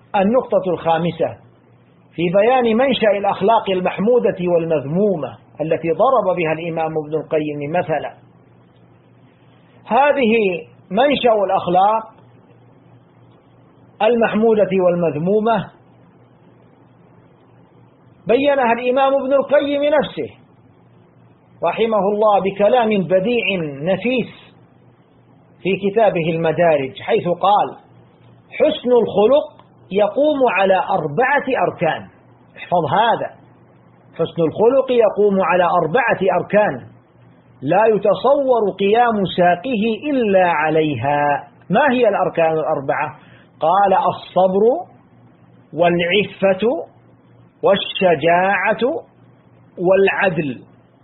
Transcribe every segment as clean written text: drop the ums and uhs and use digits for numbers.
النقطة الخامسة في بيان منشأ الأخلاق المحمودة والمذمومة التي ضرب بها الإمام ابن القيم مثلا. هذه منشأ الأخلاق المحمودة والمذمومة بينها الإمام ابن القيم نفسه رحمه الله بكلام بديع نفيس في كتابه المدارج، حيث قال: حسن الخلق يقوم على 4 أركان. احفظ هذا: حسن الخلق يقوم على 4 أركان لا يتصور قيام ساقه إلا عليها. ما هي الأركان 4؟ قال: الصبر والعفة والشجاعة والعدل.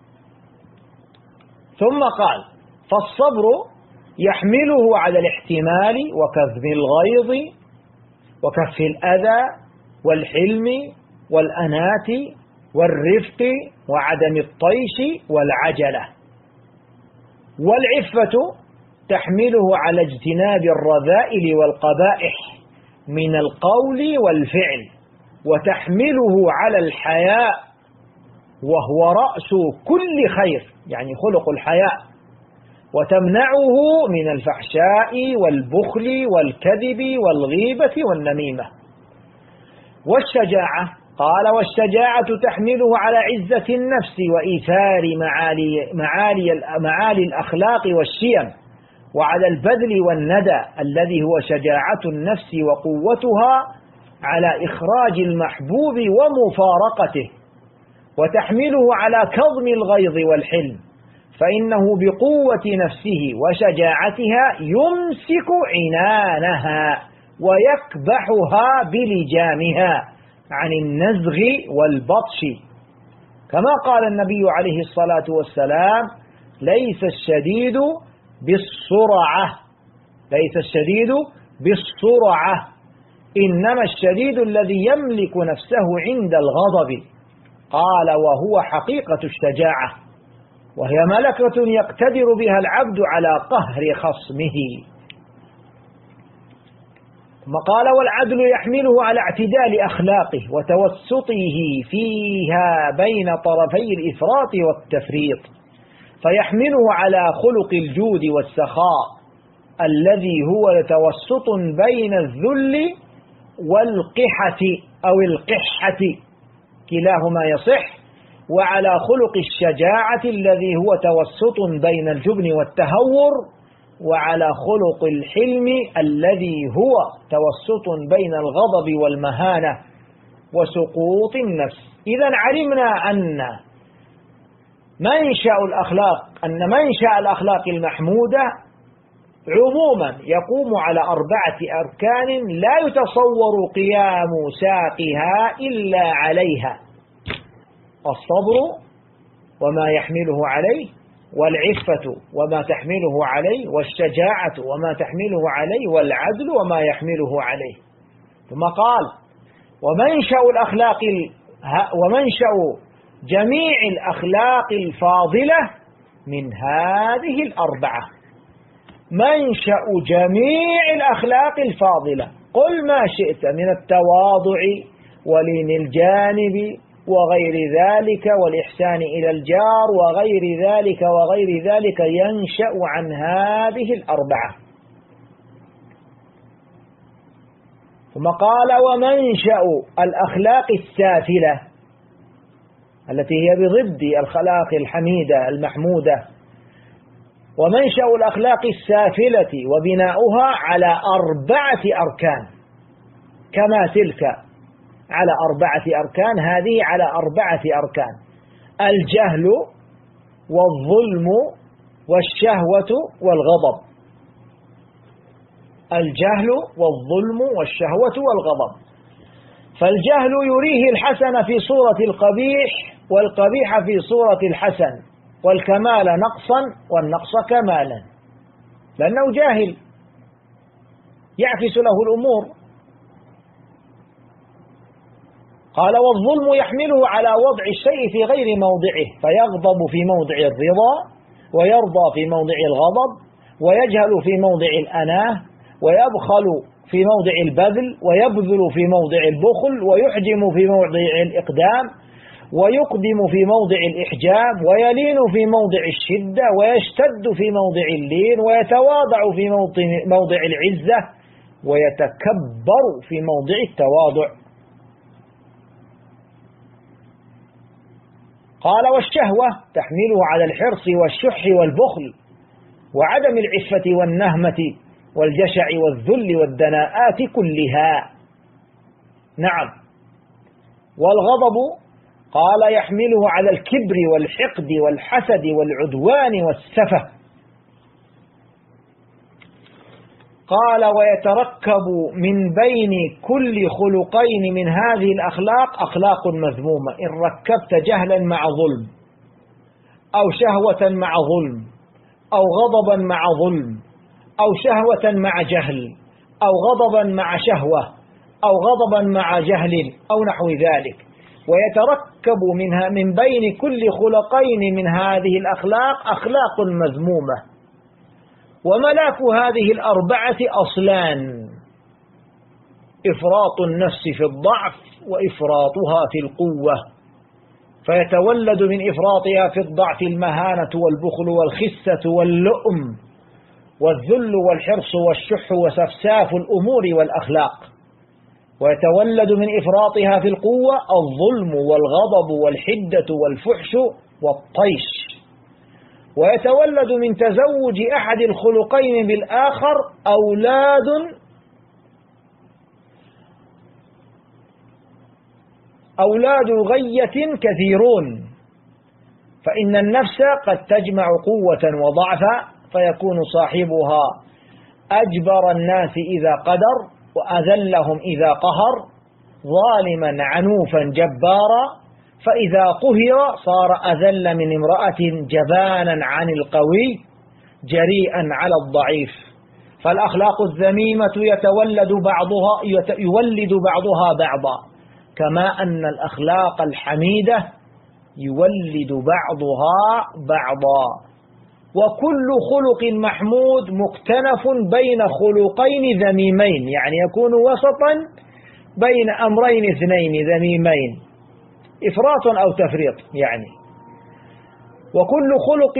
ثم قال: فالصبر يحمله على الاحتمال وكظم الغيظ وكف الأذى والحلم والأنات والرفق وعدم الطيش والعجلة. والعفة تحمله على اجتناب الرذائل والقبائح من القول والفعل، وتحمله على الحياء وهو رأس كل خير، يعني خلق الحياء، وتمنعه من الفحشاء والبخل والكذب والغيبة والنميمة. والشجاعة قال: والشجاعة تحمله على عزة النفس وإيثار معالي الأخلاق والشيم، وعلى البذل والندى الذي هو شجاعة النفس وقوتها على إخراج المحبوب ومفارقته. وتحمله على كظم الغيظ والحلم، فإنه بقوة نفسه وشجاعتها يمسك عنانها ويكبحها بلجامها عن النزغ والبطش، كما قال النبي عليه الصلاة والسلام: ليس الشديد بالسرعة إنما الشديد الذي يملك نفسه عند الغضب. قال: وهو حقيقة الشجاعة، وهي ملكة يقتدر بها العبد على قهر خصمه. ثم قال: والعدل يحمله على اعتدال أخلاقه وتوسطه فيها بين طرفي الإفراط والتفريط، فيحمله على خلق الجود والسخاء الذي هو توسط بين الذل والقحة أو القحة، كلاهما يصح، وعلى خلق الشجاعة الذي هو توسط بين الجبن والتهور، وعلى خلق الحلم الذي هو توسط بين الغضب والمهانة وسقوط النفس. إذا علمنا أن منشأ الأخلاق المحمودة عموما يقوم على 4 أركان لا يتصور قيام ساقها إلا عليها: الصبر وما يحمله عليه، والعفة وما تحمله عليه، والشجاعة وما تحمله عليه، والعدل وما يحمله عليه. ثم قال: ومنشأ جميع الأخلاق الفاضلة من هذه 4. منشأ جميع الأخلاق الفاضلة، قل ما شئت من التواضع ولين الجانب وغير ذلك والإحسان إلى الجار وغير ذلك ينشأ عن هذه 4. ثم قال: ومنشأ الأخلاق السافلة التي هي بضد الخلاق الحميدة المحمودة، ومنشأ الأخلاق السافلة وبناؤها على 4 أركان، كما تلك على 4 أركان، هذه على 4 أركان: الجهل والظلم والشهوة والغضب. الجهل والظلم والشهوة والغضب. فالجهل يريه الحسن في صورة القبيح، والقبيح في صورة الحسن، والكمال نقصا والنقص كمالا، لأنه جاهل يعكس له الأمور. قال: والظلم يحمله على وضع الشيء في غير موضعه، فيغضب في موضع الرضا، ويرضى في موضع الغضب، ويجهل في موضع الأناه، ويبخل في موضع البذل، ويبذل في موضع البخل، ويحجم في موضع الإقدام، ويقدم في موضع الإحجام، ويلين في موضع الشدة، ويشتد في موضع اللين، ويتواضع في موضع العزة، ويتكبر في موضع التواضع. قال: والشهوة تحمله على الحرص والشح والبخل وعدم العفة والنهمة والجشع والذل والدناءات كلها. نعم. والغضب قال: يحمله على الكبر والحقد والحسد والعدوان والسفه. قال: ويتركب من بين كل خلقين من هذه الأخلاق أخلاق مذمومة. إن ركبت جهلا مع ظلم، أو شهوة مع ظلم، أو غضبا مع ظلم، أو شهوة مع جهل، أو غضبا مع شهوة، أو غضبا مع جهل، أو نحو ذلك. ويتركب من بين كل خلقين من هذه الأخلاق أخلاق مذمومة. وملاك هذه الأربعة أصلان: إفراط النفس في الضعف، وإفراطها في القوة، فيتولد من إفراطها في الضعف المهانة والبخل والخسة واللؤم والذل والحرص والشح وسفساف الأمور والأخلاق. ويتولد من إفراطها في القوة الظلم والغضب والحدة والفحش والطيش. ويتولد من تزوج أحد الخلقين بالآخر أولاد غية كثيرون، فإن النفس قد تجمع قوة وضعفا، فيكون صاحبها أجبر الناس إذا قدر، وأذلهم إذا قهر، ظالما عنوفا جبارا، فإذا قهر صار أذل من امرأة جبانا عن القوي جريئا على الضعيف. فالأخلاق الذميمة يولد بعضها بعضا، كما أن الأخلاق الحميدة يولد بعضها بعضا. وكل خلق محمود مكتنف بين خلقين ذميمين، يعني يكون وسطا بين أمرين اثنين ذميمين، إفراط أو تفريط يعني. وكل خلق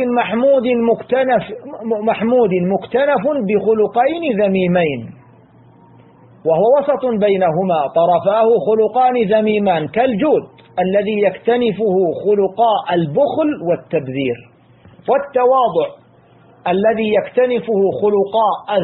محمود مكتنف بخلقين ذميمين، وهو وسط بينهما، طرفاه خلقان ذميمان كالجود الذي يكتنفه خلقاء البخل والتبذير، والتواضع الذي يكتنفه خلقاء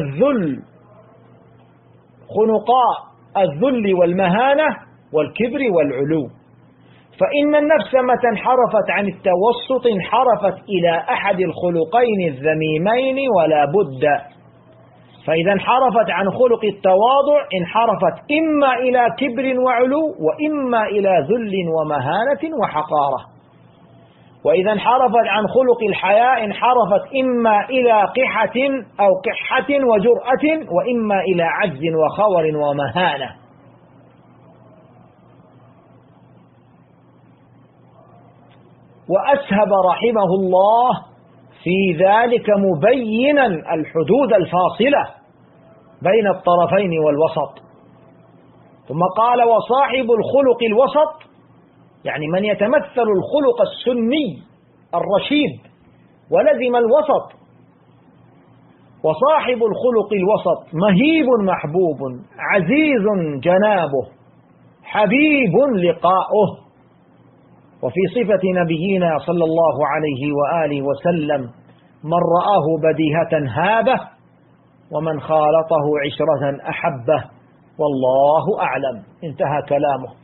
الذل والمهانة والكبر والعلو. فإن النفس متى انحرفت عن التوسط انحرفت إلى أحد الخلقين الذميمين ولا بد. فإذا انحرفت عن خلق التواضع انحرفت إما إلى كبر وعلو، وإما إلى ذل ومهانة وحقارة. وإذا انحرفت عن خلق الحياء انحرفت إما إلى قحة أو قحة وجرأة، وإما إلى عجز وخور ومهانة. وأسهب رحمه الله في ذلك مبينا الحدود الفاصلة بين الطرفين والوسط. ثم قال: وصاحب الخلق الوسط، يعني من يتمثل الخلق السني الرشيد ولزم الوسط. وصاحب الخلق الوسط مهيب محبوب، عزيز جنابه، حبيب لقاؤه. وفي صفة نبينا صلى الله عليه وآله وسلم: من رآه بديهة هابه، ومن خالطه عشرة أحبه، والله أعلم. انتهى كلامه.